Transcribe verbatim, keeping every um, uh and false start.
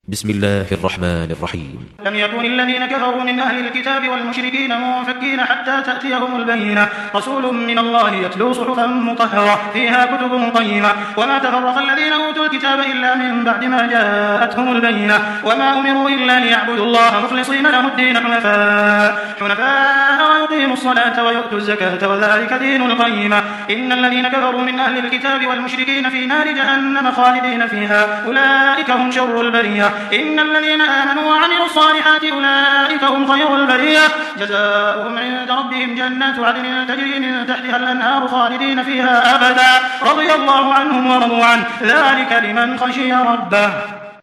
بسم الله الرحمن الرحيم. لم يكن الذين كفروا من أهل الكتاب والمشركين منفكين حتى تأتيهم البينة رسول من الله يتلو صحفا مطهرة فيها كتب قيمة وما تفرق الذين أوتوا الكتاب إلا من بعد ما جاءتهم البينة وما أمروا إلا ليعبدوا الله مخلصين له الدين حنفاء حنفاء ويقيموا الصلاة ويؤتوا الزكاة وذلك دين القيمة إن الذين كفروا من أهل الكتاب والمشركين في نار جهنم خالدين فيها أولئك هم شر البرية إن الذين آمنوا وعملوا الصالحات أولئك هم خير البرية جزاؤهم عند ربهم جنات عدن تجري من تحتها الأنهار خالدين فيها أبدا رضي الله عنهم ورضوا عنه ذلك لمن خشي ربه.